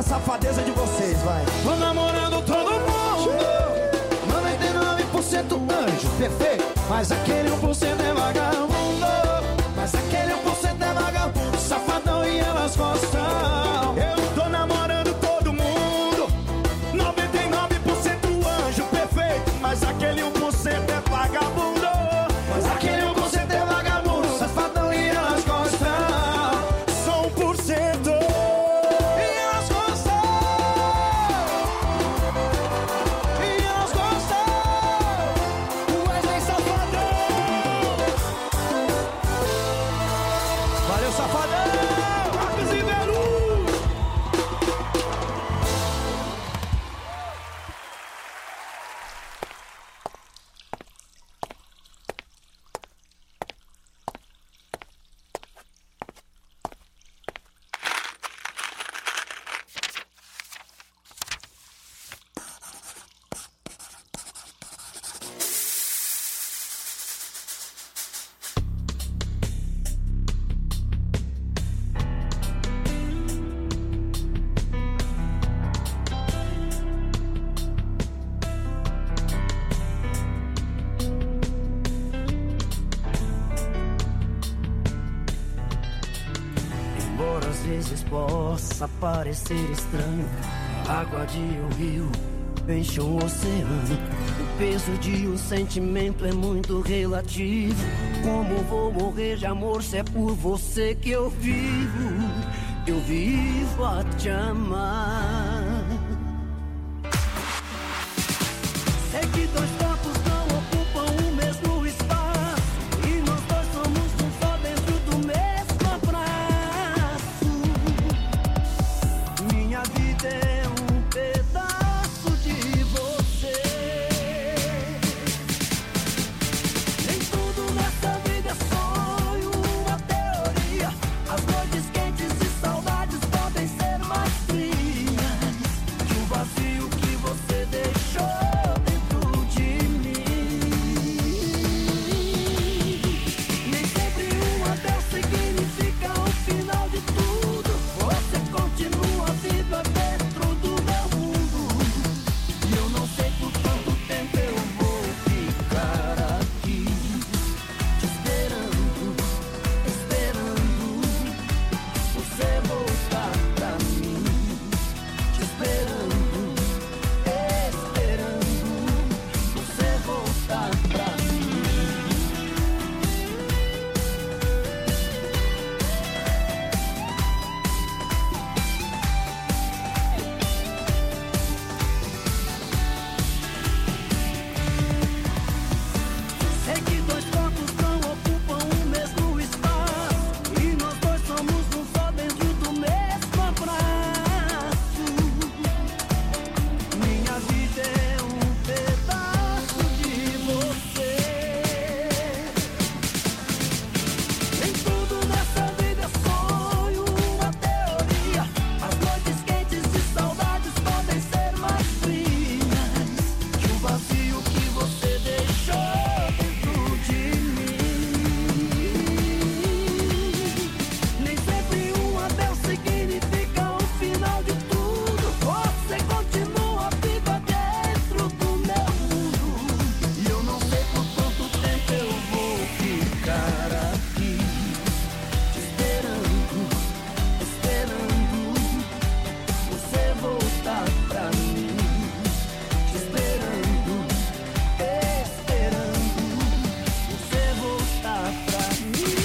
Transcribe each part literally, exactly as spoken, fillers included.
safadeza de vocês, vai. Tô namorando todo mundo, noventa e nove por cento anjo, perfeito. mas aquele um por cento é vagabundo. Mas aquele um por cento é vagabundo, safadão e elas gostam. Eu tô namorando todo mundo, noventa e nove por cento anjo, perfeito. Mas aquele um por cento é vagabundo. Mas aquele um por cento é vagabundo, safadão e elas gostam. Só um por cento e elas gostam. E elas gostam. O Wesley Safadão. valeu, safadão! Marcos e Veru. Embora às vezes possa parecer estranho, a água de um rio enche um oceano. O peso de um sentimento é muito relativo. Como vou morrer de amor se é por você que eu vivo? Eu vivo a te amar. Sei que dois corpos não ocupam o mesmo espaço, e nós dois somos um só dentro do mesmo abraço. Minha vida é um pedaço de você. Nem tudo nessa vida é sonho, uma teoria. As noites quentes e saudades podem ser mais frias que o vazio que você deixou dentro de mim. Nem sempre um adeus significa o final de tudo. Você continua viva dentro do meu mundo, e eu não sei por quanto tempo eu vou ficar aqui te esperando, esperando você voltar pra mim. Te esperando, esperando você voltar pra mim. Sei que dois corpos não ocupam o mesmo espaço, e nós dois somos um só dentro do mesmo abraço. Minha vida é um pedaço de você. Nem tudo nessa vida é sonho, uma teoria. As noites quentes e saudades podem ser mais frias que o vazio que você deixou dentro de mim. Nem sempre um adeus significa o final de tudo. Você continua viva dentro do meu mundo, e eu não sei por quanto tempo eu vou ficar aqui te esperando, esperando você voltar pra mim. Te esperando, esperando você voltar pra mim.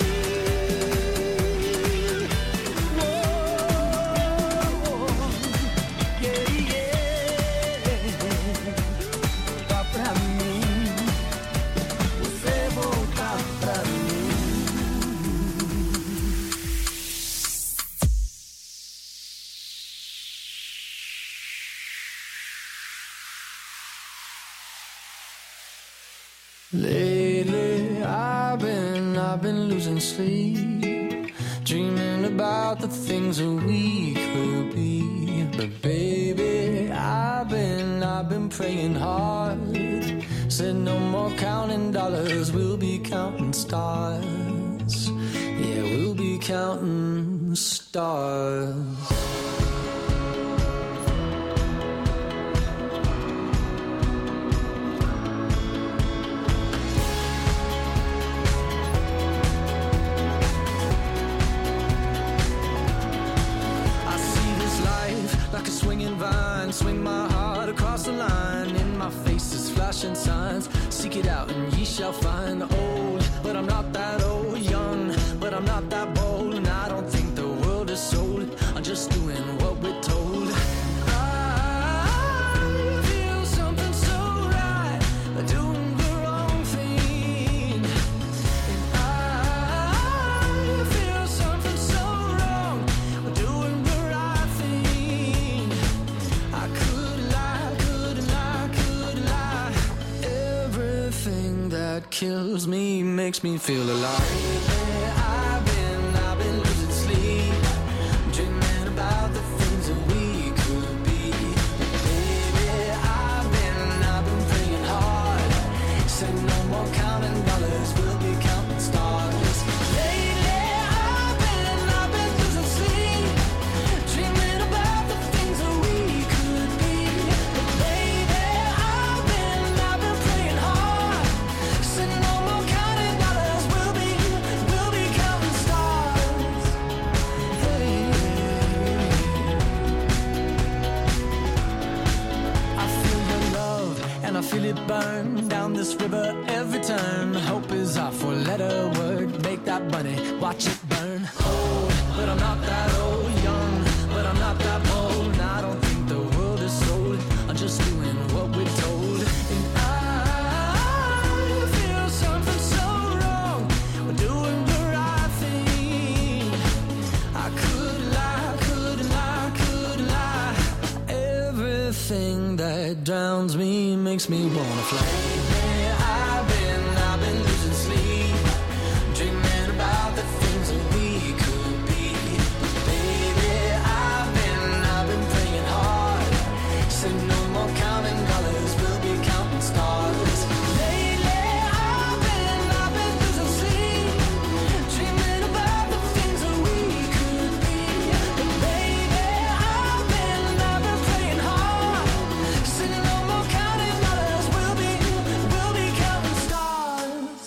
Oh, yeah, yeah. Voltar pra mim, você voltar pra mim. Lately, I've been, I've been losing sleep, dreaming about the things that we could be. But baby, I've been, I've been praying hard. Said no more counting dollars, we'll be counting stars. Yeah, we'll be counting stars. flashing signs. Seek it out and ye shall find. Old, but I'm not that old. Young, but I'm not that bold. And I don't think the world is sold. I'm just doing what we're told. I feel something so right, doing the wrong thing. And I feel something so wrong, doing the right thing. I could lie, could lie, could lie. Everything that kills me makes me feel alive. I've been, I've been losing sleep, dreaming about the things that we could be. Baby, I've been, I've been praying hard. Said no more counting dollars, we'll be counting stars. Lately, I've been, I've been losing sleep, dreaming about the things that we could be. Baby, I've been, I've been praying hard. Said no more counting dollars, we'll be, we'll be counting stars. Hey. I feel your love and I feel it burn down this river every turn. Hope is our four-letter word. Make that money, watch it burn. Old, but I'm not that old. Young, but I'm not that bold. And I don't think the world is sold. I'm just doing what we're told. And I feel something so wrong. We're doing the right thing. I could lie, could lie, could lie. Everything that drowns me makes me wanna fly. I've been, I've been losing sleep, dreaming about the things that we could be. Baby, I've been, I've been praying hard. Said no more counting dollars, we'll be counting stars. Lately, I've been, I've been losing sleep, dreaming about the things that we could be. But baby, I've been, I've been praying hard. Said no more counting dollars, we'll be, we'll be counting stars.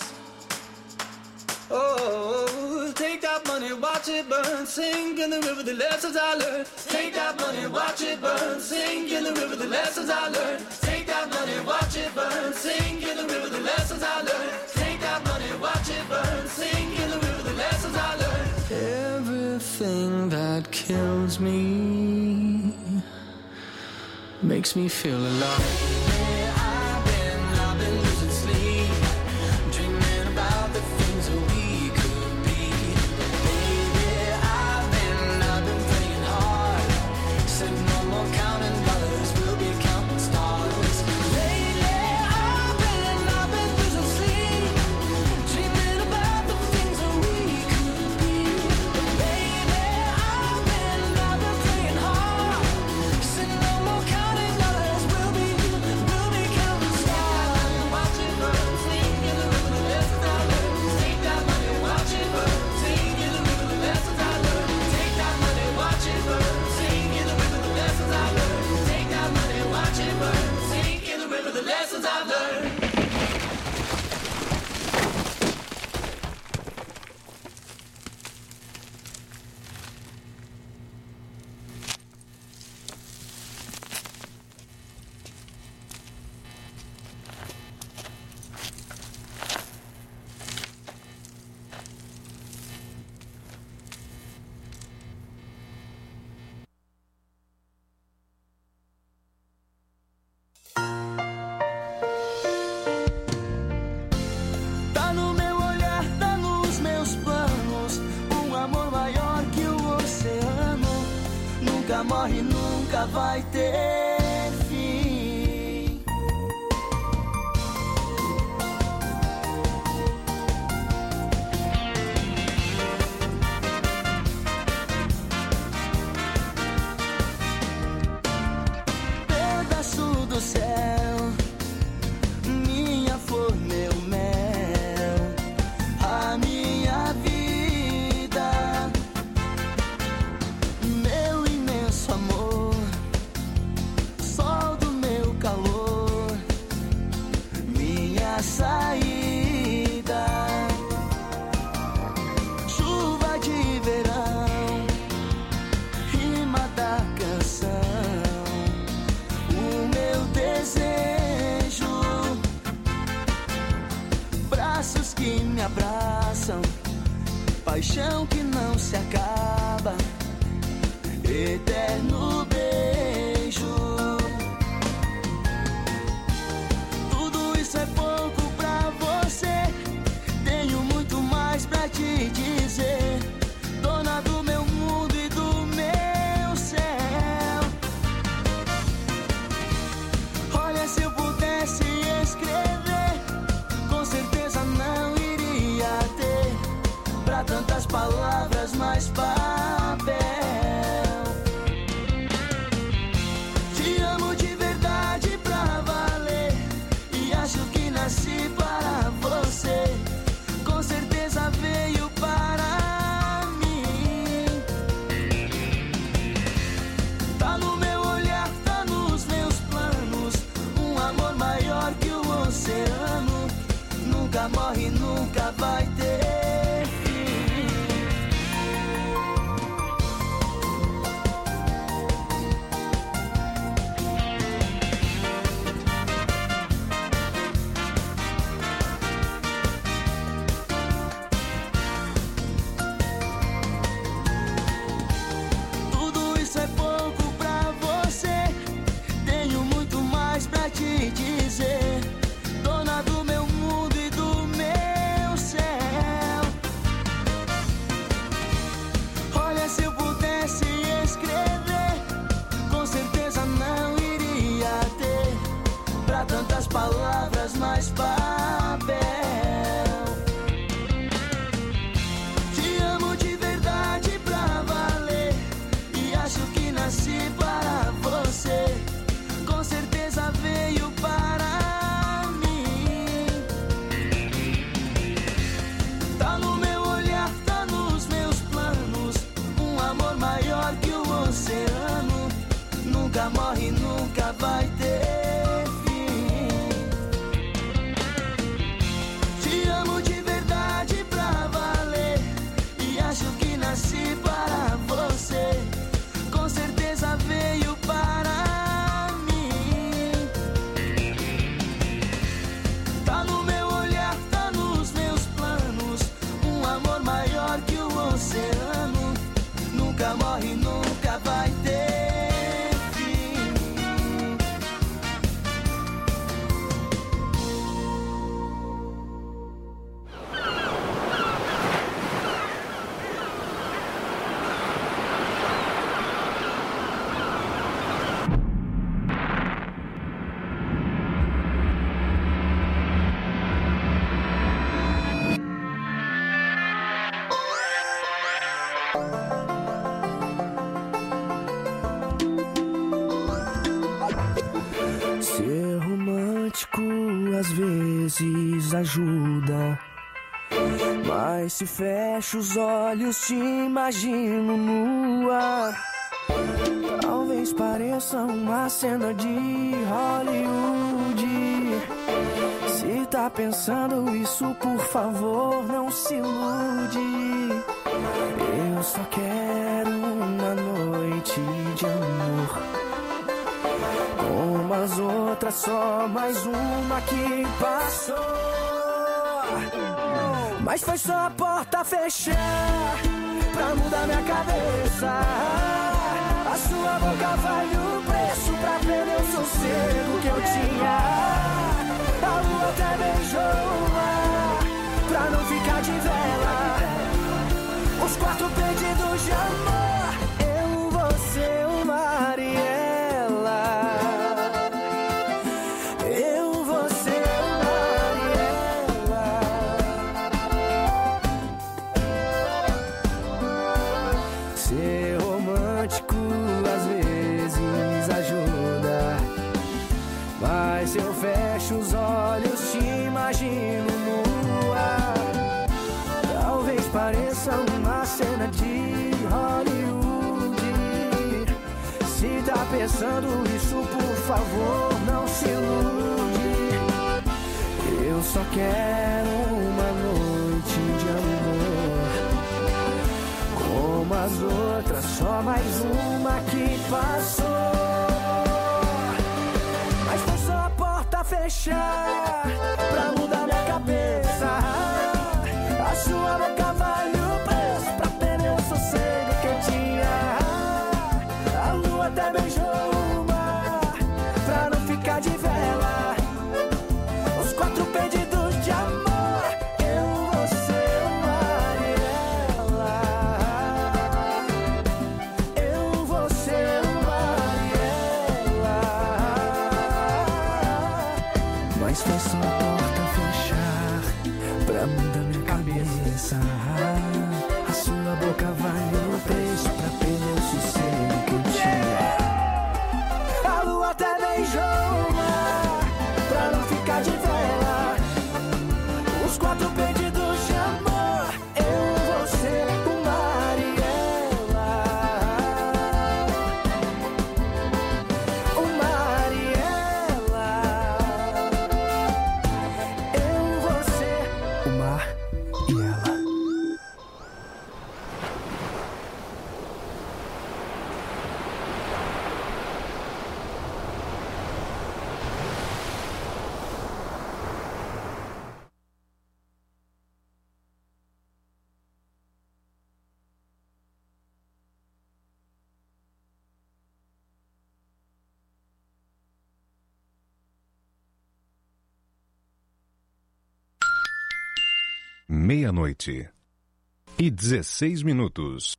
Oh, take that money, watch it burn, sink in the river the lessons I learned. Take that money, watch it burn, sink in the river the lessons I learned. Take that money, watch it burn, sink in the river the lessons I learned. Take that money, watch it burn, sink in the river the lessons I learned. Everything that kills me makes me feel alive. I've been, I've been losing sleep, dreaming about the things that we could be. Baby, I've been, I've been praying hard. Said no more counting dollars, we'll be counting stars. Lately, I've been, I've been losing sleep, dreaming about the things that we could be. Baby, I've been, I've been praying hard. Said no more counting dollars, we'll be, we'll be counting stars. Watch it burn, sink in the river the lessons I learned. Take that money, watch it burn, sink in the river the lessons I learned. Take that money, watch it burn, sink in the river the lessons I learned. Take that money, watch it burn, sink in the river the lessons I learned. Tá no meu olhar, tá nos meus planos. Um amor maior que o oceano. Nunca morre, nunca vai ter fim. Pedaço do céu, minha flor, meu mel, a minha vida, meu imenso amor. paixão que não se acaba, eterno beijo. Tudo isso é pouco pra você, tenho muito mais pra te dizer, dona do meu mundo e do meu céu. Olha, se eu pudesse escrever, com certeza não iria ter pra tantas palavras mais papel. Te amo de verdade pra valer, e acho que nasci para você, com certeza veio para mim. Tá no meu olhar, tá nos meus planos, um amor maior que o oceano, nunca morre, nunca vai ter. Te dizer, dona do meu mundo e do meu céu. Olha, se eu pudesse escrever, com certeza não iria ter pra tantas palavras mais papel. Te amo de verdade pra valer, e acho que nasci para você, com certeza veio para mim. Tá no meu olhar, tá nos meus planos, um amor maior que o oceano, nunca morre, nunca vai ter fim. Te amo de verdade pra valer, e acho que nasci para você, com certeza veio para que o oceano, nunca morre, nunca vai ter fim. Ser romântico às vezes ajuda, mas se fecho os olhos te imagino nua. Talvez pareça uma cena de Hollywood. Se tá pensando isso, por favor, não se ilude. Eu só quero uma noite de amor, como as outras, só mais uma que passou. Mas foi só a porta fechar pra mudar minha cabeça. A sua boca vale o preço pra perder o sossego que eu tinha. A lua até beijou o mar pra não ficar de vela. Os quatro pedidos de amor, eu, você, o mar e ela. Eu, você, o mar e ela. Ser romântico às vezes ajuda, mas eu fecho os olhos, te imagino nua. Talvez pareça uma cena de Hollywood. Se tá pensando isso, por favor, não se ilude. Eu só quero uma noite de amor, como as outras, só mais uma que passou. Mas foi só a porta fechar pra mudar minha cabeça. A sua boca vale o preço só a porta fechar pra mudar minha cabeça. A sua boca vale o preço pra perder o sossego que eu tinha. A lua até beijou o mar pra não ficar de vela. Os quatro pedidos de amor, eu, você, o mar e ela. O mar e ela. Eu, você, o mar e ela. Meia-noite e dezesseis minutos.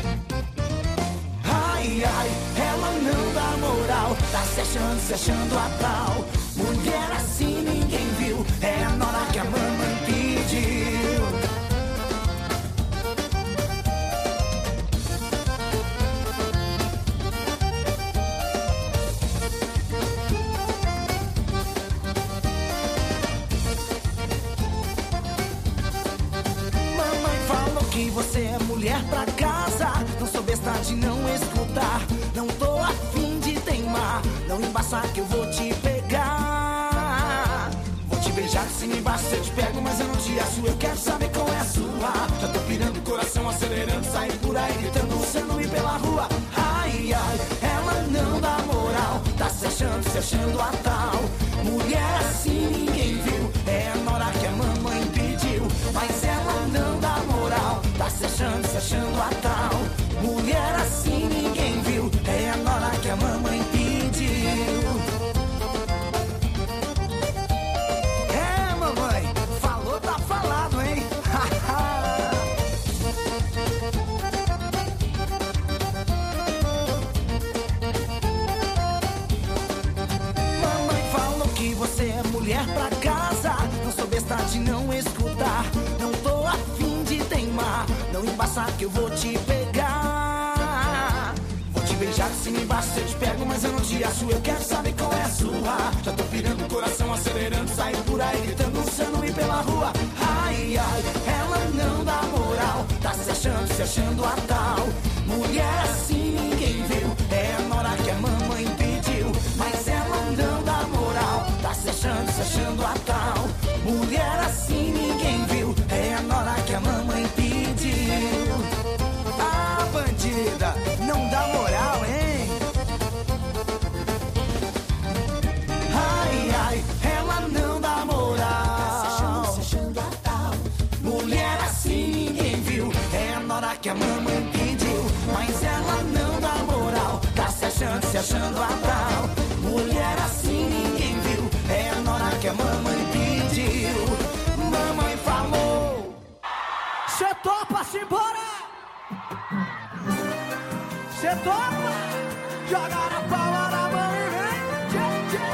Ai, ai, ela não dá moral, tá se achando, se achando a tal. Mulher assim ninguém viu, é a nora que a mamãe pediu. Mamãe falou que você é mulher pra casa, não sou besta de não escutar. Não tô afim de teimar, não embaçar que eu vou te pegar. Vou te beijar de cima e embaixo, eu te pego, mas eu não te acho. Eu quero saber qual é a sua. Já tô pirando o coração, acelerando, sair por aí gritando, você não ir pela rua. Ai, ai, ela não dá moral, tá se achando, se achando a tal. Mulher assim ninguém viu, é a nora que a mamãe pediu. Mas ela não dá moral, tá se achando, se achando a tal. Mulher assim ninguém viu, é a nora que a mamãe pediu. É, mamãe, falou, tá falado, hein? Mamãe falou que você é mulher pra casa, não sou besta de não escutar. Não tô afim de teimar, não embaçar que eu vou te pegar. Vou te beijar de cima e embaixo, eu te pego, mas eu não te acho. Eu quero saber qual é a sua. Já tô pirando o coração, acelerando, sair por aí gritando, você não ir pela rua. Ai, ai, ela não dá moral, tá se achando, se achando a tal. Mulher assim ninguém viu, é a nora que a mamãe pediu. Mas ela não dá moral, tá se achando, se achando a tal. Mulher assim ninguém viu, é a nora que a mamãe pediu. Ah, bandida, não dá moral, hein? Ai, ai, ela não dá moral, se achando, se achando a tal. Mulher assim ninguém viu, é a nora que a mamãe pediu. Mas ela não dá moral, tá se achando, se achando a tal. Mulher assim ninguém viu, é a nora que a mamãe pediu. Mamãe falou, cê topa se embora? Cê topa? Joga na palma da mão e vem. Tchê, tchê,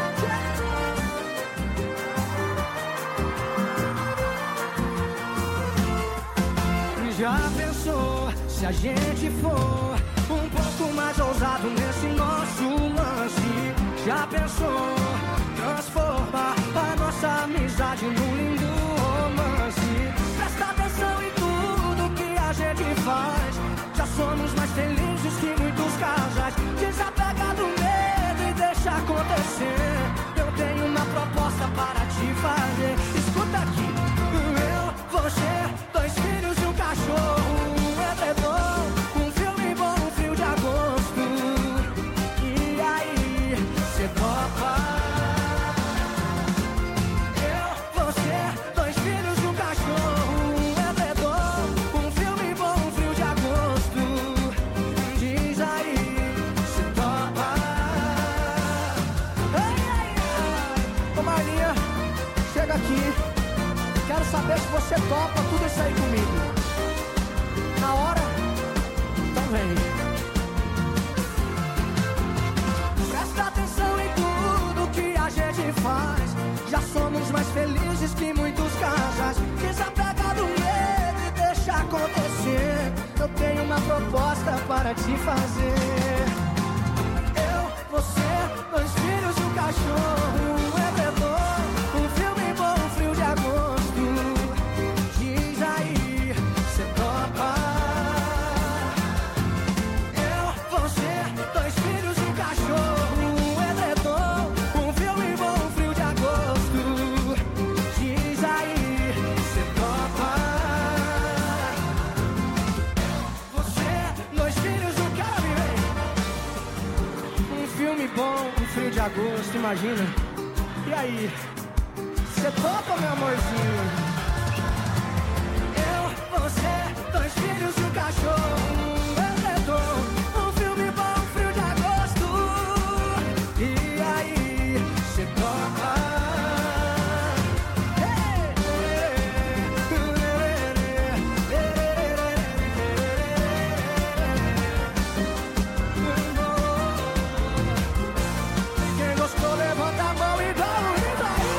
tchê. Já pensou se a gente for um pouco mais ousado nesse nosso lance? Já pensou transformar a nossa amizade num lindo romance? Presta atenção em tudo que a gente faz. Já somos mais felizes que muitos casais. Desapega do medo e deixa acontecer. Eu tenho uma proposta para te fazer. Escuta aqui, eu, você, dois filhos e um cachorro, um edredom, um filme bom, um frio de agosto. E aí, cê topa? Eu, você, dois filhos e um cachorro, um edredom, um filme bom, um frio de agosto. Diz aí, cê topa? Ai, ai, ai. Ô Marlinha, chega aqui. Quero saber se você topa tudo isso aí comigo. Na hora? Então vem. Presta atenção em tudo que a gente me faz. Já somos mais felizes que muitos casais. Desapega do medo e deixa acontecer. Eu tenho uma proposta para te fazer. Eu, você, dois filhos e um cachorro, um edredom, um filme bom, um frio de agosto. Diz aí, cê topa? Eu, você, dois filhos e um cachorro, um edredom, um filme bom, um frio de agosto. Diz aí, cê topa? Você, dois filhos e um cara me vem. Um filme bom, um frio de agosto, imagina. E aí, cê topa, meu amorzinho? Eu, você, dois filhos e um cachorro, um edredom, um filme bom, um frio de agosto. E aí, cê topa? Quem gostou, levanta a mão e dá um grito aí.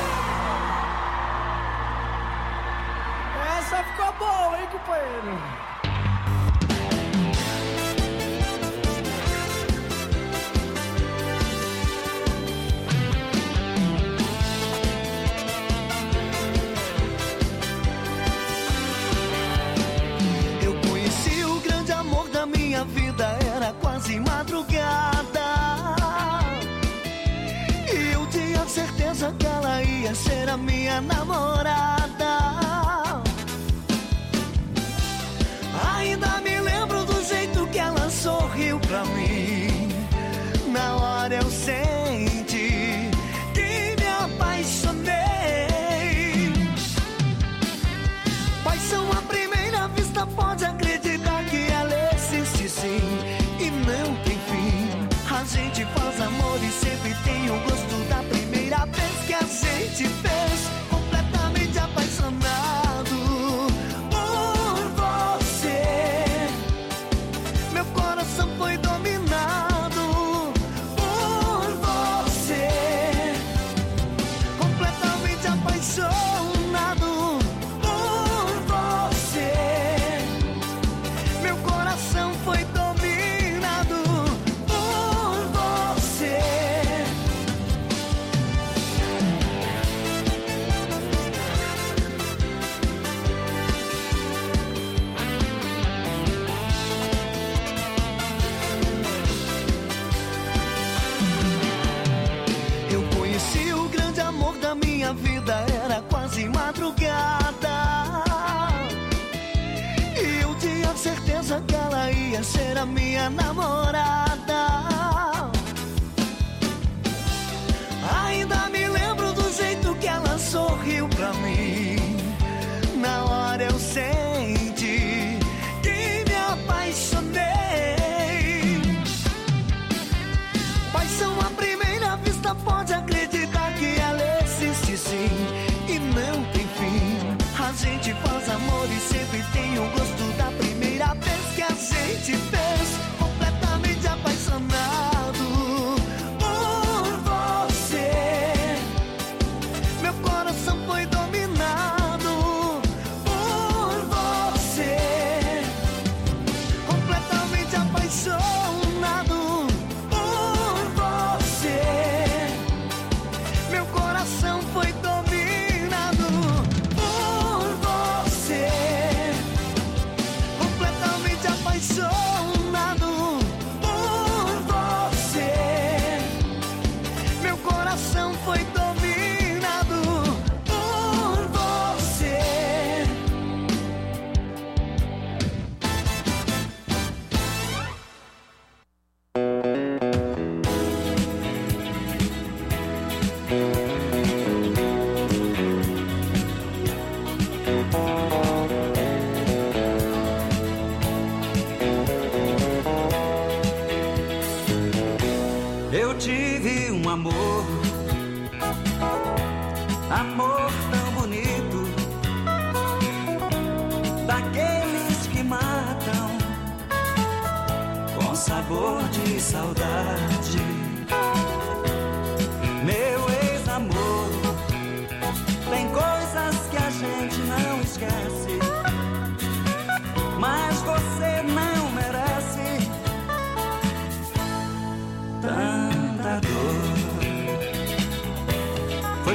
Essa ficou boa, hein, companheiro? Eu conheci o grande amor da minha vida, era quase madrugada. E eu tinha certeza que ela ia ser a minha namorada. Ainda me lembro do jeito que ela sorriu pra mim. Na hora eu senti que me apaixonei. Paixão à primeira vista, pode acreditar que ela existe sim e não tem fim. A gente faz amor e sempre tem o gosto da primeira vez que a gente fez. Completamente apaixonado por você. Meu coração foi dominado por você. Completamente apaixonado por você. Meu coração foi dominado por você. Eu conheci o grande amor da minha vida, era quase madrugada. E eu tinha certeza que ela ia ser a minha namorada. Ainda me lembro do jeito que ela sorriu pra mim. Na hora eu senti que me apaixonei. Paixão à primeira vista, pode acreditar que ela existe sim e não tem fim. A gente faz amor e sempre tem o gosto da primeira vez que a gente fez. Completamente apaixonado por você. Meu coração foi dominado por você. Completamente apaixonado por você. Meu coração foi dominado por você. Completamente apaixonado por você. Meu coração foi dominado por você. Eu tive um amor, amor tão bonito, daqueles que matam com sabor de saudade. Meu ex-amor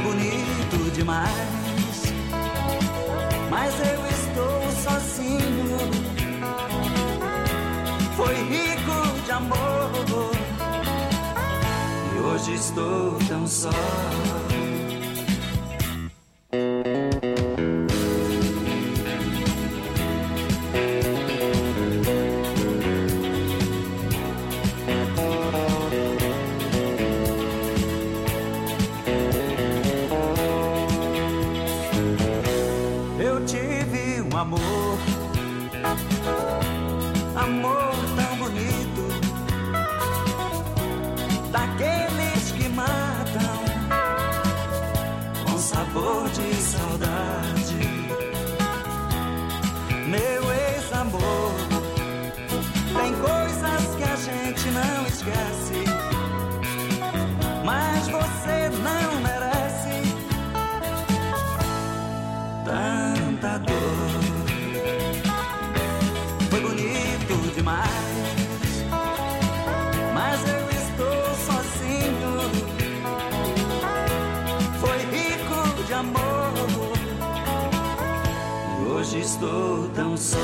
bonito demais, mas eu estou sozinho. Foi rico de amor e hoje estou tão só. Amor, amor tão bonito, daqueles que matam com sabor de saudade. Meu ex-amor, tem coisas que a gente não esquece, mas você não merece tanta dor. Demais, mas eu estou sozinho. Foi rico de amor e hoje estou tão só.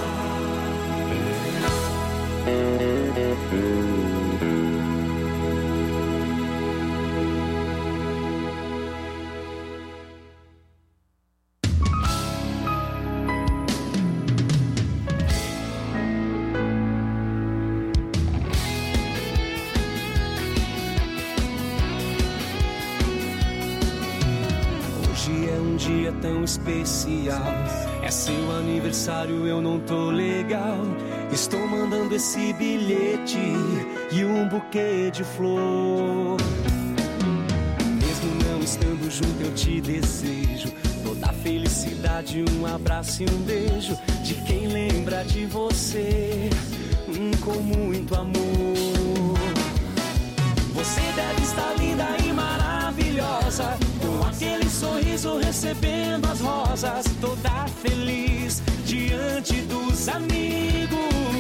Dia tão especial, é seu aniversário, eu não tô legal. Estou mandando esse bilhete e um buquê de flor. Mesmo não estando junto, eu te desejo toda a felicidade, um abraço e um beijo de quem lembra de você, hum, com muito amor. Você deve estar linda e maravilhosa, com aquele sorriso recebendo as rosas, toda feliz diante dos amigos.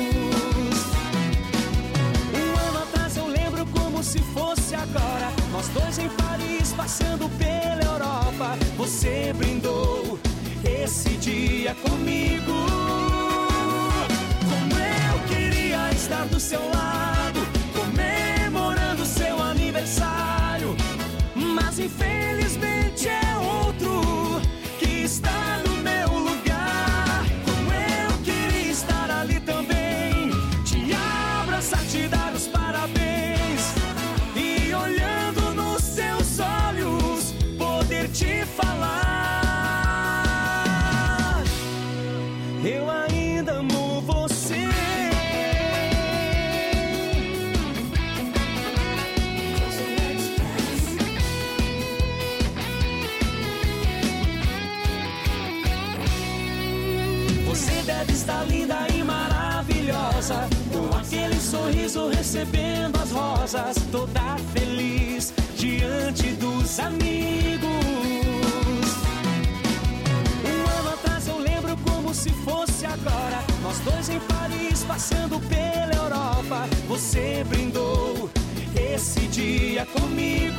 Um ano atrás eu lembro como se fosse agora, nós dois em Paris passando pela Europa. Você brindou esse dia comigo. Como eu queria estar do seu lado, comemorando seu aniversário, mas infelizmente é outro que está no meu lugar. Como eu queria estar ali também, te abraçar, te dar os parabéns e olhando nos seus olhos poder te falar: eu ainda amo você. Deve estar linda e maravilhosa, com aquele sorriso recebendo as rosas, toda feliz diante dos amigos. Um ano atrás eu lembro como se fosse agora, nós dois em Paris passando pela Europa. Você brindou esse dia comigo.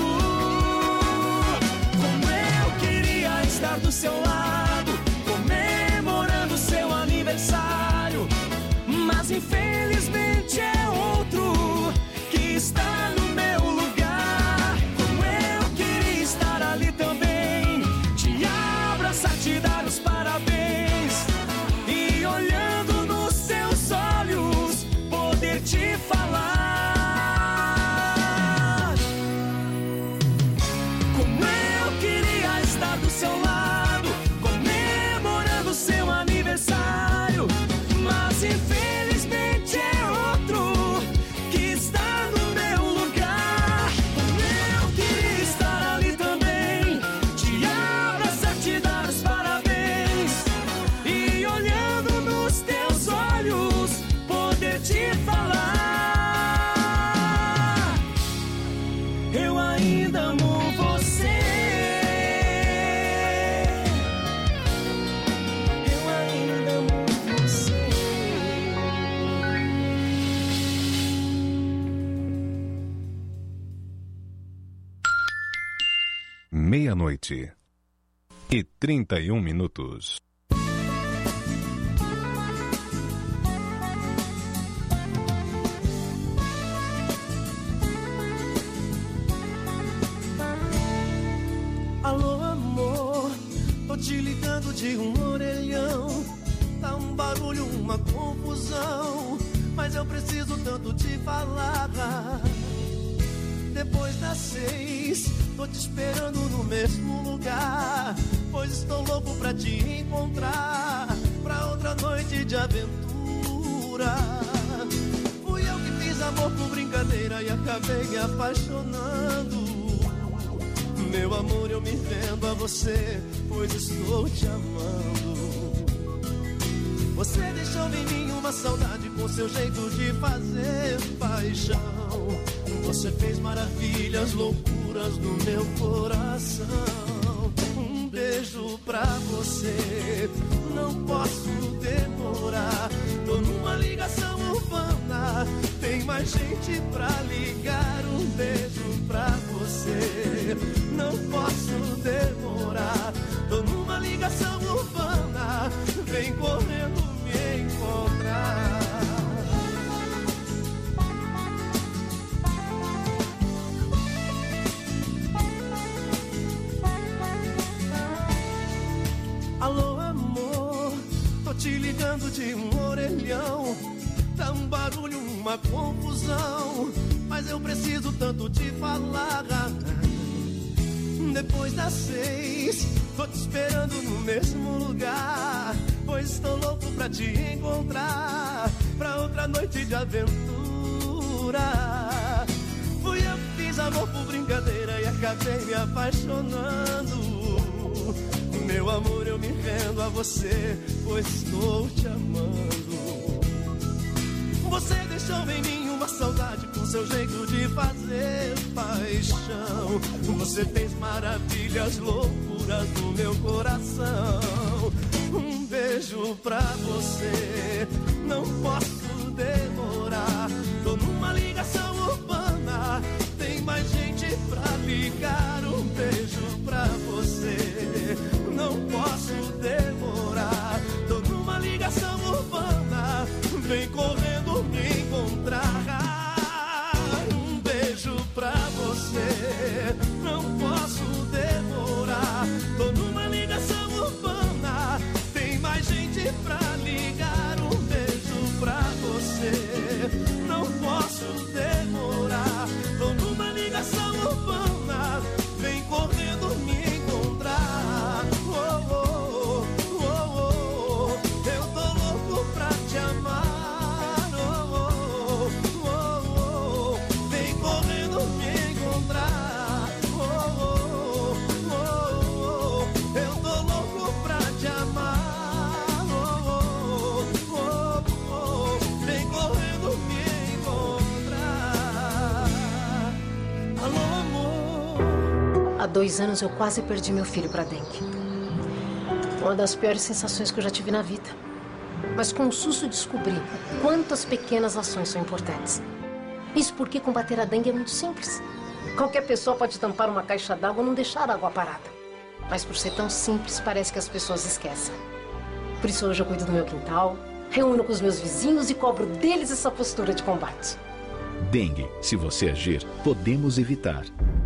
Como eu queria estar do seu lado, comemorando seu aniversário, mas infelizmente é outro que está no meu lugar. Como eu queria estar ali também, te abraçar, te dar os parabéns e olhando nos seus olhos poder te falar: como eu queria estar do seu lado, comemorando seu aniversário, mas infelizmente é outro que está no meu lugar. Como eu queria estar ali também, te abraçar, te dar os parabéns e olhando nos teus olhos poder te falar: Meia-noite e trinta e um minutos. Alô, amor, tô te ligando de um orelhão. Tá um barulho, uma confusão, mas eu preciso tanto te falar. Depois das seis, tô te esperando no mesmo lugar, pois estou louco pra te encontrar, pra outra noite de aventura. Fui eu que fiz amor por brincadeira e acabei me apaixonando. Meu amor, eu me vendo a você, pois estou te amando. Você deixou em mim uma saudade com seu jeito de fazer paixão. Você fez maravilhas, loucuras no meu coração. Um beijo pra você, não posso demorar. Tô numa ligação urbana, tem mais gente pra ligar. Um beijo pra você, não posso demorar. Tô numa ligação urbana, vem correndo me encontrar. Alô, amor, tô te ligando de um orelhão. Tá um barulho, uma confusão, mas eu preciso tanto te falar. Depois das seis, tô te esperando no mesmo lugar, pois estou louco pra te encontrar, pra outra noite de aventura. Fui eu que fiz amor por brincadeira e acabei me apaixonando. Meu amor, eu me rendo a você, pois estou te amando. Você deixou em mim uma saudade com seu jeito de fazer paixão. Você fez maravilhas, loucuras no meu coração. Um beijo pra você, não posso demorar. Tô numa ligação urbana, tem mais gente pra ligar. Um beijo pra você, não posso demorar. Tô numa ligação urbana, vem correndo me encontrar. Um beijo pra você, não posso demorar. Tô numa ligação urbana, tem mais gente pra ligar. Um beijo pra você, não posso demorar. Tô numa ligação urbana, vem correndo me encontrar. Oh, oh, oh, oh, eu tô louco pra te amar. Oh, oh, oh, oh, vem correndo me encontrar. Oh, oh, oh, oh, eu tô louco pra te amar. Oh, oh, oh, oh, vem correndo me encontrar. Alô, amor. Há dois anos eu quase perdi meu filho para dengue. Uma das piores sensações que eu já tive na vida. Mas com o susto descobri quantas pequenas ações são importantes. Isso porque combater a dengue é muito simples. Qualquer pessoa pode tampar uma caixa d'água ou não deixar a água parada. Mas por ser tão simples, parece que as pessoas esquecem. Por isso hoje eu cuido do meu quintal, reúno com os meus vizinhos e cobro deles essa postura de combate. Dengue, se você agir, podemos evitar.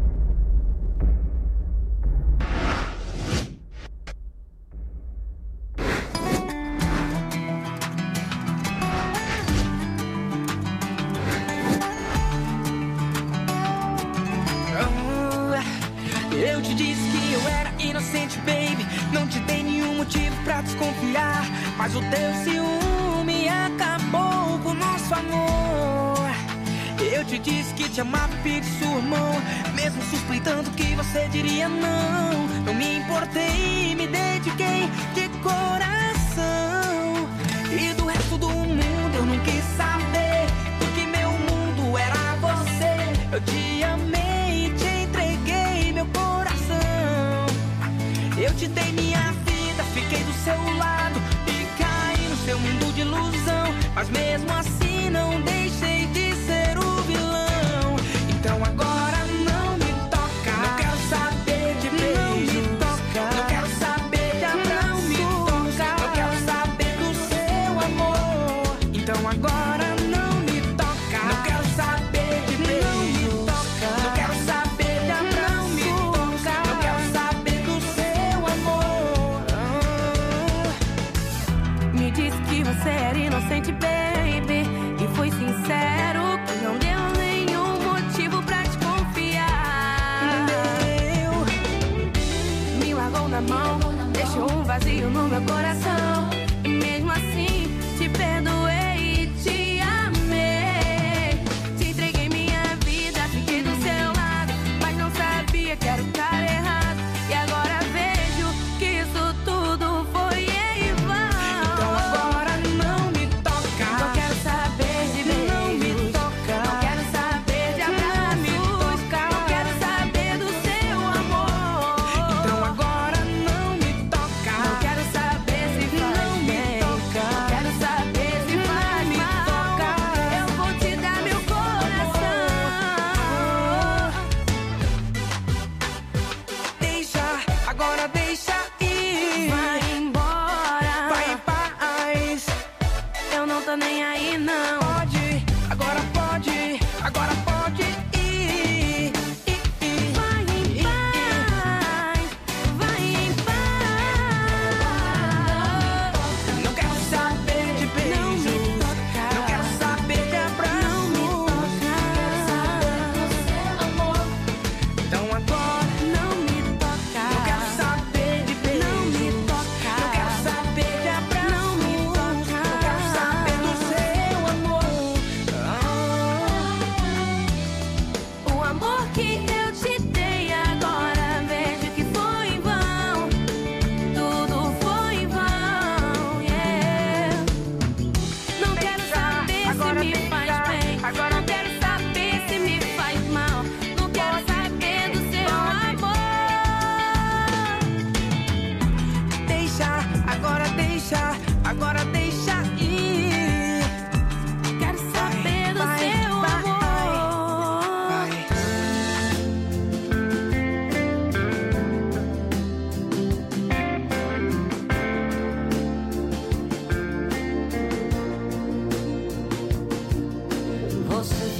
Eu te disse que eu era inocente, baby. Não te dei nenhum motivo pra desconfiar, mas o teu ciúme acabou com o nosso amor. Eu te disse que te amava, filho de sua irmã, mesmo suspeitando que você diria não. Não me importei, me dediquei de coração. E do resto do mundo eu não quis saber, porque meu mundo era você. Eu te amei e te entreguei meu coração. Eu te dei minha vida, fiquei do seu lado e caí no seu mundo de ilusão. Mas mesmo assim não deixei de ser o vilão. Então agora não me toca, não quero saber de beijo.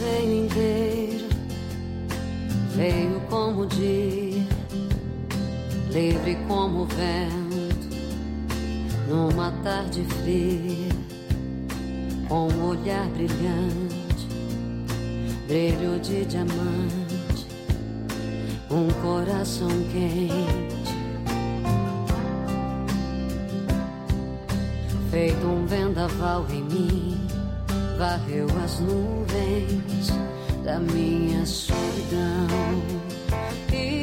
veio inteiro, veio como o dia, livre como o vento, numa tarde fria, com um olhar brilhante, brilho de diamante, um coração quente, feito um vendaval em mim, varreu as nuvens da minha solidão. E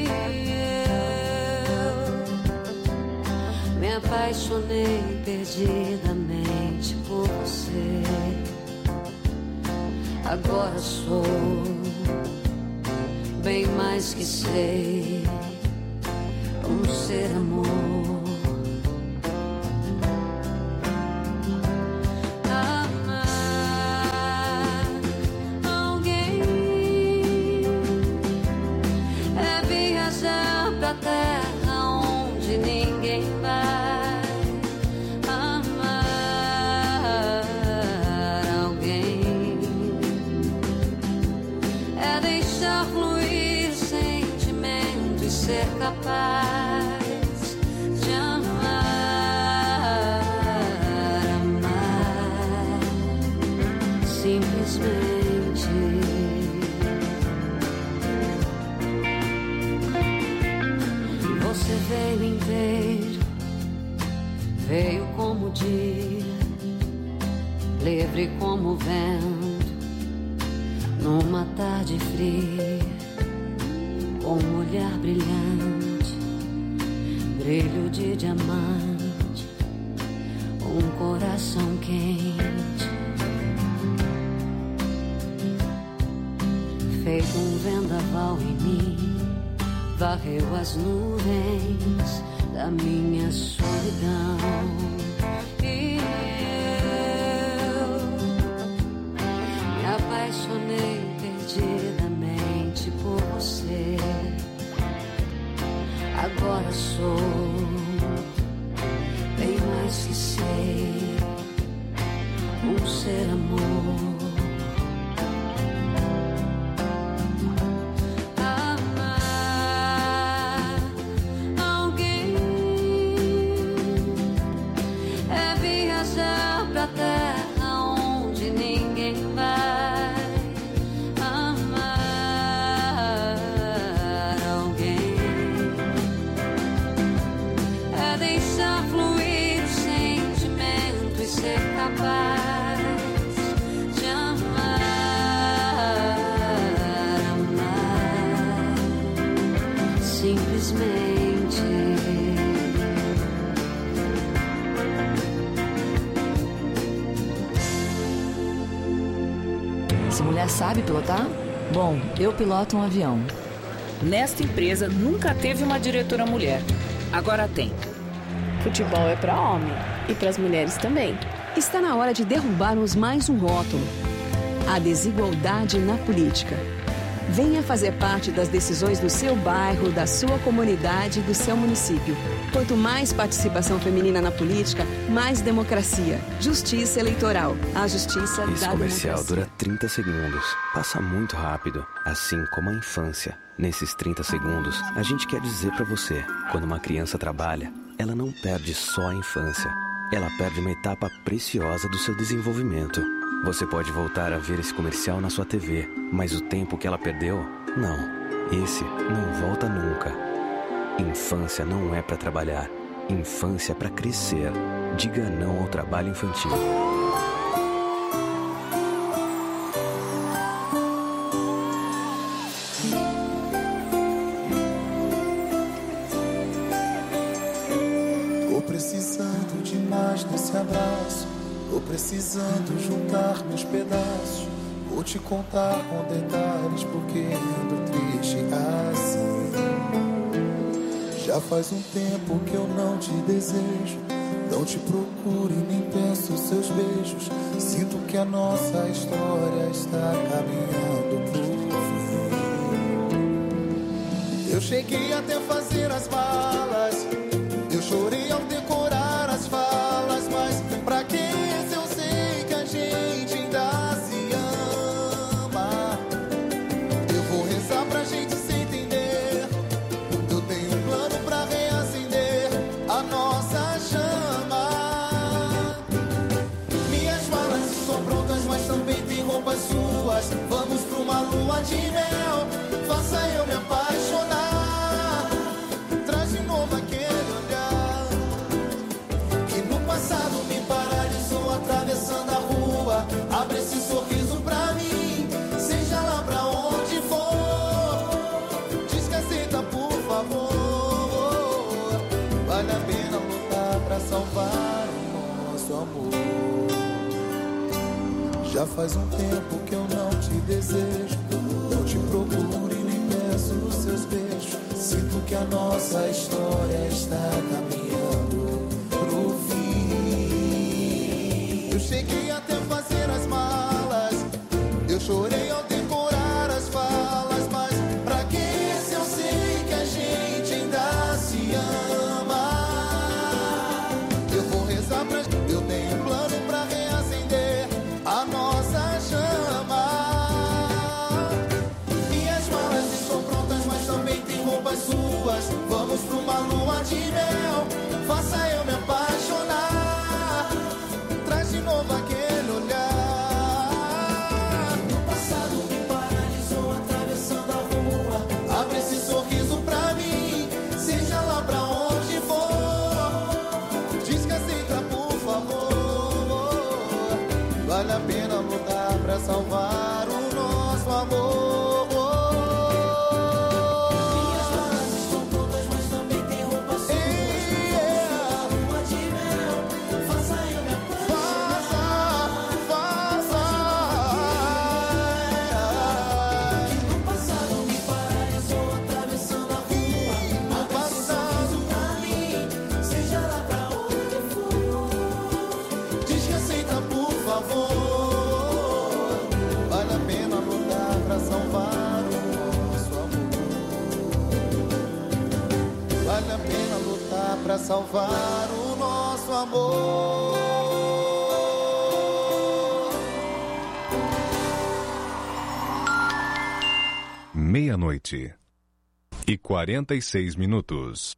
eu me apaixonei perdidamente por você. Agora sou bem mais que sei, um ser amor. Capaz de amar, amar, simplesmente. Você veio inteiro, veio como o dia, livre como o vento, numa tarde fria, com um olhar brilhante, brilho de diamante, um coração quente, feito um vendaval em mim, varreu as nuvens da minha solidão. E eu me apaixonei perdidamente por você. Agora sou bem mais que sei, um ser amor. Amar alguém é viajar pra terra onde ninguém vai. Capaz de amar, amar, simplesmente. Essa mulher sabe pilotar? Bom, eu piloto um avião. Nesta empresa nunca teve uma diretora mulher. Agora tem. Futebol é para homem e para as mulheres também. Está na hora de derrubarmos mais um rótulo: a desigualdade na política. Venha fazer parte das decisões do seu bairro, da sua comunidade e do seu município. Quanto mais participação feminina na política, mais democracia. Justiça eleitoral. A justiça da Esse comercial democracia. dura trinta segundos. Passa muito rápido, assim como a infância. Nesses trinta segundos, a gente quer dizer pra você: quando uma criança trabalha, ela não perde só a infância. Ela perde uma etapa preciosa do seu desenvolvimento. Você pode voltar a ver esse comercial na sua T V, mas o tempo que ela perdeu, não. Esse não volta nunca. Infância não é para trabalhar. Infância é para crescer. Diga não ao trabalho infantil. Tô precisando de mais desse abraço. Tô precisando juntar meus pedaços. Vou te contar com detalhes porque ando triste assim. Já faz um tempo que eu não te desejo. Não te procuro e nem peço seus beijos. Sinto que a nossa história está caminhando pro fim. Eu cheguei até fazer as malas. Eu chorei ao decorar as falas. Mas pra que se eu sei que a gente ainda se ama? Já faz um tempo que eu não te desejo, não te procuro e nem peço os seus beijos. Sinto que a nossa história está caminhando pro fim. Eu cheguei até fazer as malas, eu chorei ao decorar as falas, mas pra que se eu sei que a gente ainda se ama? Eu vou rezar pra... Eu tenho um plano pra reacender a nossa chama. Minhas malas estão prontas, mas também tem roupas suas. Vamos pra uma lua de mel, faça eu me apaixonar. Traz de novo aquele olhar. No passado me paralisou atravessando a rua. Abre esse sorriso pra mim, seja lá pra onde for. Diz que aceita, por favor. Vale a pena lutar pra salvar o nosso amor. Minhas malas estão prontas, mas também tem roupas suas. Yeah. Lua de mel, faça eu me apaixonar. Faça, faça. Que no passado me paralisou atravessando a rua. No passado pra mim, seja lá pra onde for. Diz que aceita, por favor. Vale a pena lutar pra salvar o nosso amor. Vale a pena lutar pra salvar o nosso amor. Meia-noite e quarenta e seis minutos.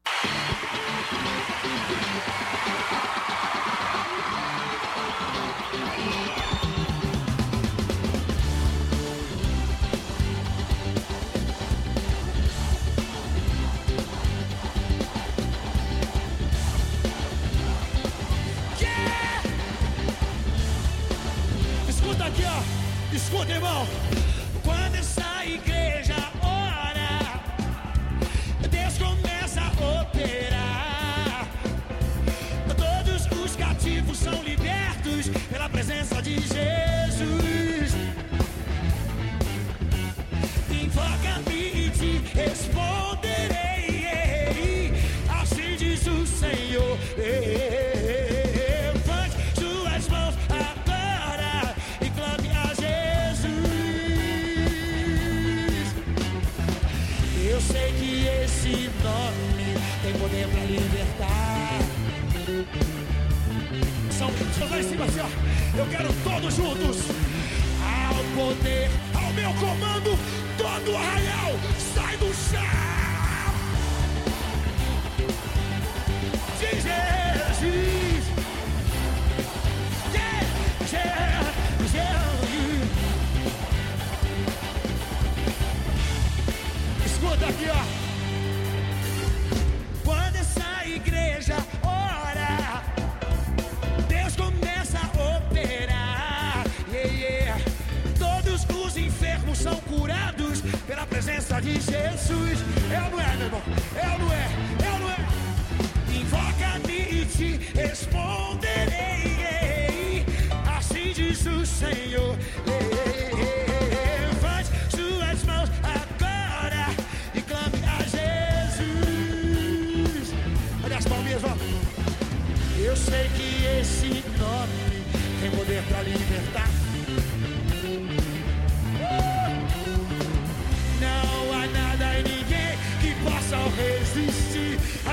Escuta aqui, ó. Escuta, irmão. Quando essa igreja ora, Deus começa a operar. Todos os cativos são libertos pela presença de Jesus. Invoca-me e te responderei. Assim diz o Senhor. Levante suas mãos agora e clame a Jesus. Eu sei que esse nome tem poder pra libertar. São pessoas lá em cima assim, ó. Eu quero todos juntos. Ao poder, ao meu comando, todo arraial sai do chão. De Jesus. Yeah, yeah, yeah. Escuta aqui, ó. Quando essa igreja ora, Deus começa a operar. Yeah, yeah. Todos os enfermos são curados pela presença de Jesus. É ou não é, meu irmão? É ou não é? É ou não é? Invoca-me e te responderei. Assim diz o Senhor. Levante suas mãos agora e clame a Jesus. Olha as palminhas, ó. Eu sei que esse nome tem poder pra libertar. Não há nada e ninguém que possa resistir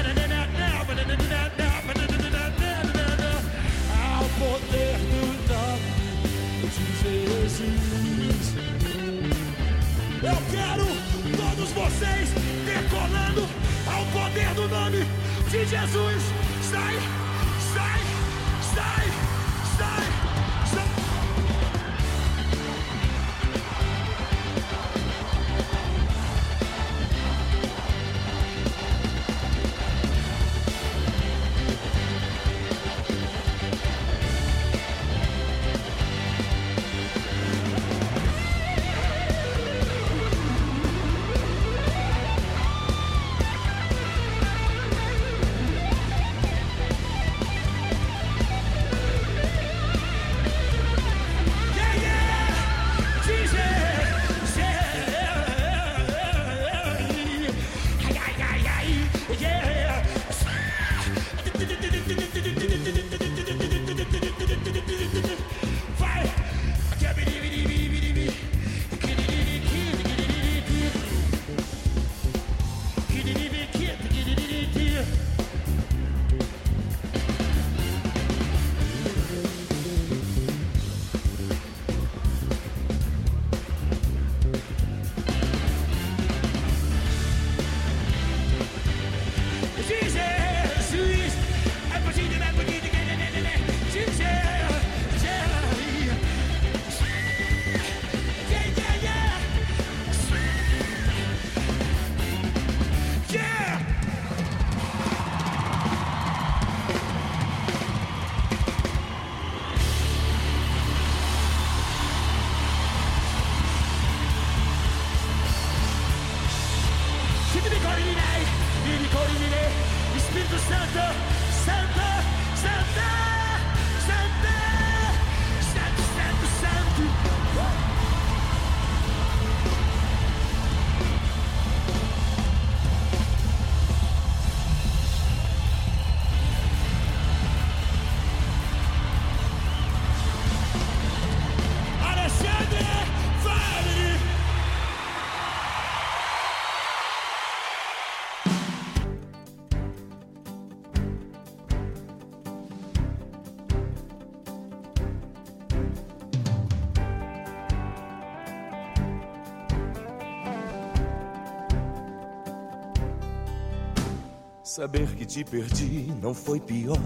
ao poder do nome de Jesus. Eu quero todos vocês decolando ao poder do nome de Jesus. Sai, sai, sai, sai, sai. Espírito Santo, Santo, Santo, Santo, Santo, Santo, Santo. Alexandre Wagner. Saber que te perdi não foi pior.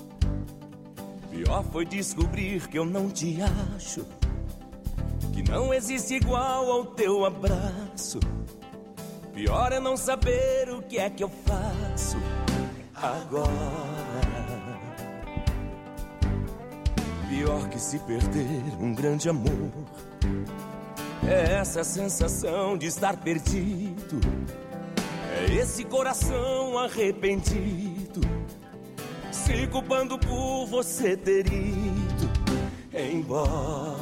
Pior foi descobrir que eu não te acho, que não existe igual ao teu abraço. Pior é não saber o que é que eu faço agora. Pior que se perder um grande amor é essa sensação de estar perdido. É esse coração arrependido, se culpando por você ter ido embora.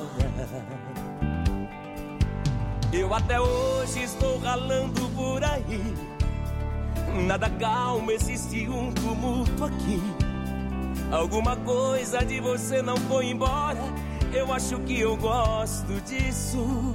Eu até hoje estou ralando por aí, nada calmo, existe um tumulto aqui. Alguma coisa de você não foi embora, eu acho que eu gosto disso.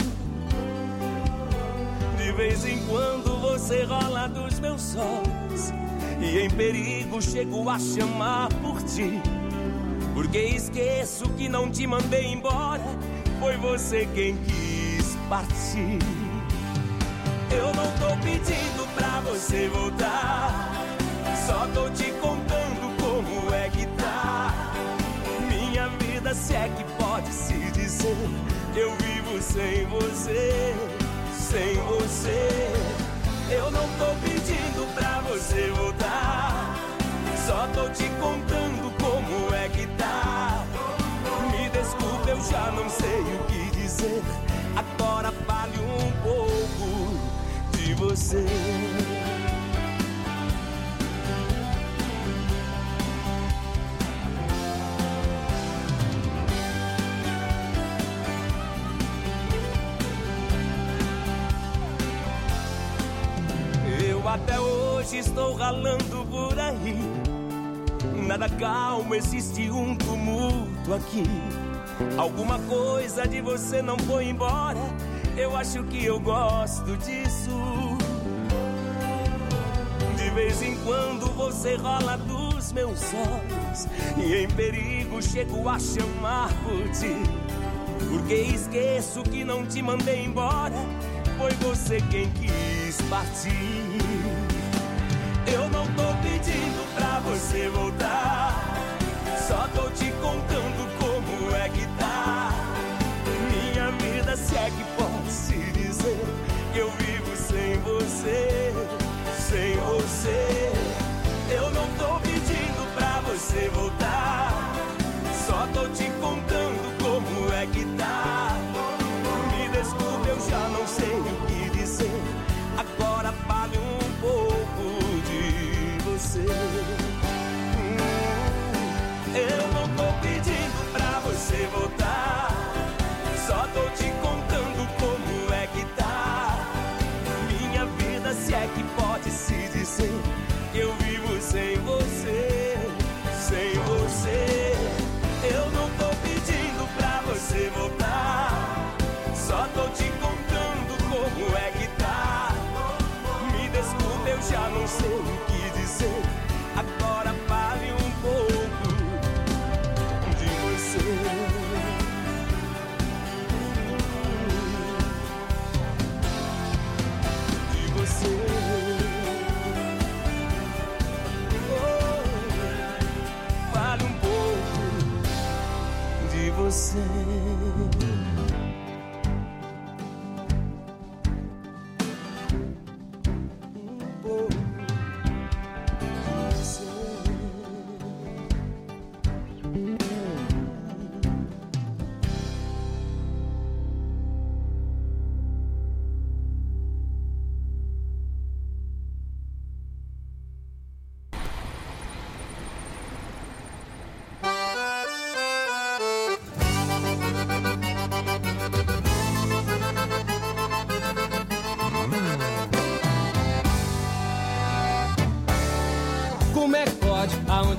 De vez em quando você rola dos meus olhos, e em perigo chego a chamar por ti, porque esqueço que não te mandei embora, foi você quem quis partir. Eu não tô pedindo pra você voltar, só tô te contando como é que tá minha vida, se é que pode se dizer. Eu vivo sem você, sem você. Eu não tô pedindo pra você voltar, só tô te contando como é que tá. Me desculpe, eu já não sei o que dizer. Agora fale um pouco de você. Até hoje estou ralando por aí, nada calmo, existe um tumulto aqui. Alguma coisa de você não foi embora, eu acho que eu gosto disso. De vez em quando você rola dos meus olhos, e em perigo chego a chamar por ti, porque esqueço que não te mandei embora, foi você quem quis partir. Eu não tô pedindo pra você voltar, só tô te contando como é que tá minha vida, se é que pode se dizer. Eu vivo sem você, sem você. Eu não tô pedindo pra você voltar, só tô te contando como é que tá. Me desculpe, eu já não sei o que dizer. Agora fale um pouco de você. Eu não tô pedindo pra você voltar, só tô te contando como é que tá minha vida, se é que pode se dizer. Eu vivo sem você, sem você. Eu não tô pedindo pra você voltar, só tô te contando como é que tá. Me desculpe, eu já não sei o que dizer. Agora fale um pouco de você. De você. Oh, fale um pouco de você.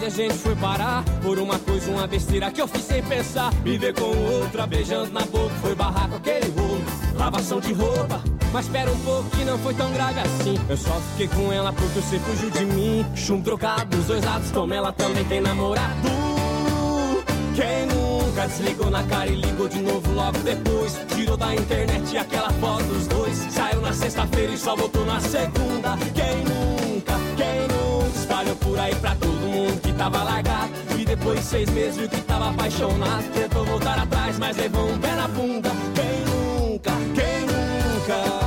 Aonde a gente foi parar? Por uma coisa, uma besteira que eu fiz sem pensar. Me ver com outra, beijando na boca, foi barrar com aquele rolo. Lavação de roupa, mas espera um pouco que não foi tão grave assim. Eu só fiquei com ela porque você fugiu de mim. Chum trocado dos dois lados, como ela também tem namorado. Quem nunca desligou na cara e ligou de novo logo depois? Tirou da internet aquela foto dos dois. Saiu na sexta-feira e só voltou na segunda. Quem nunca, quem nunca espalhou por aí pra todo mundo que tava largado. E depois de seis meses viu que tava apaixonado. Tentou voltar atrás, mas levou um pé na bunda. Quem nunca, quem nunca?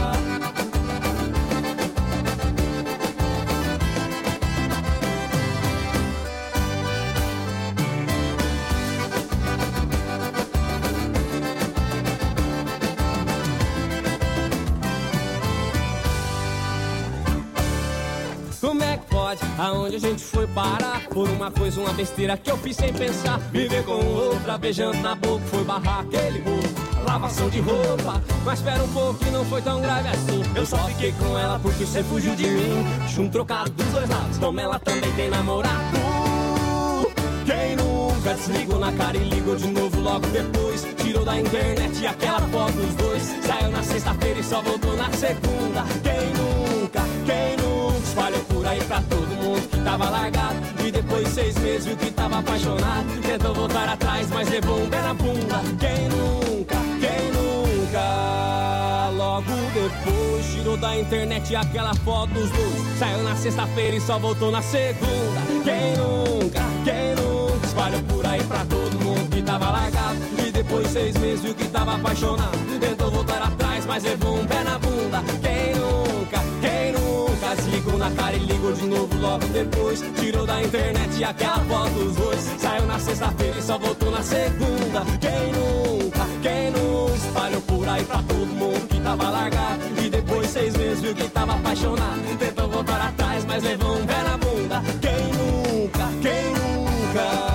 Como é que pode? Aonde a gente foi parar? Por uma coisa, uma besteira que eu fiz sem pensar. Viver com outra, beijando na boca, foi barrar aquele bolo. Lavação de roupa, mas espera um pouco que não foi tão grave assim. Eu só fiquei com ela porque você fugiu de mim. Chum trocado dos dois lados, como ela também tem namorado. Quem nunca desligou na cara e ligou de novo logo depois? Tirou da internet aquela foto dos dois. Saiu na sexta-feira e só voltou na segunda. Quem nunca, quem nunca espalhou por aí pra todo mundo que tava largado. E depois de seis meses viu que tava apaixonado. Tentou voltar atrás, mas levou um pé na bunda. Quem nunca, quem nunca? Logo depois tirou da internet aquela foto dos dois. Saiu na sexta-feira e só voltou na segunda. Quem nunca, quem nunca espalhou por aí pra todo mundo que tava largado. E depois de seis meses viu que tava apaixonado. Tentou voltar atrás, mas levou um pé na bunda. Quem nunca, quem nunca desligou na cara e ligou de novo logo depois? Tirou da internet aquela foto dos dois. Saiu na sexta-feira e só voltou na segunda. Quem nunca, quem nunca espalhou por aí pra todo mundo que tava largado. E depois de seis meses viu que tava apaixonado. Tentou voltar atrás, mas levou um pé na bunda. Quem nunca, quem nunca?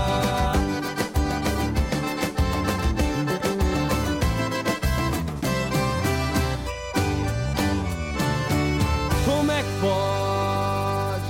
Como é que pode?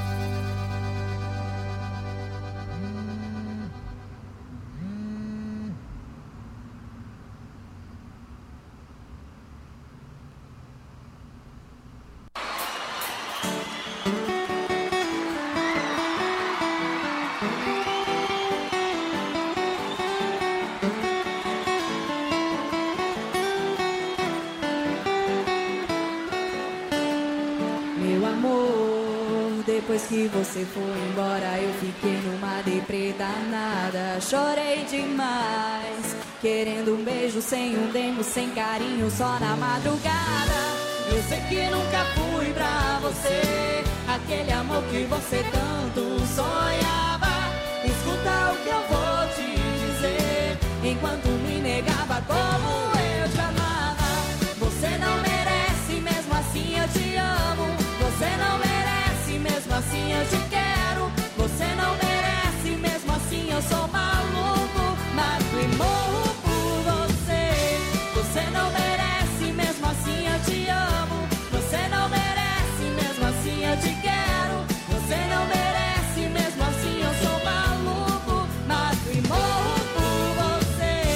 Depois que você foi embora, eu fiquei numa deprê danada. Chorei demais, querendo um beijo sem um dengo, sem carinho, só na madrugada. Eu sei que nunca fui pra você aquele amor que você tanto sonhava. Escuta o que eu vou te dizer, enquanto me negava como eu te amava. Você não merece, mesmo assim eu te amo. Você não merece, mesmo assim eu te quero. Você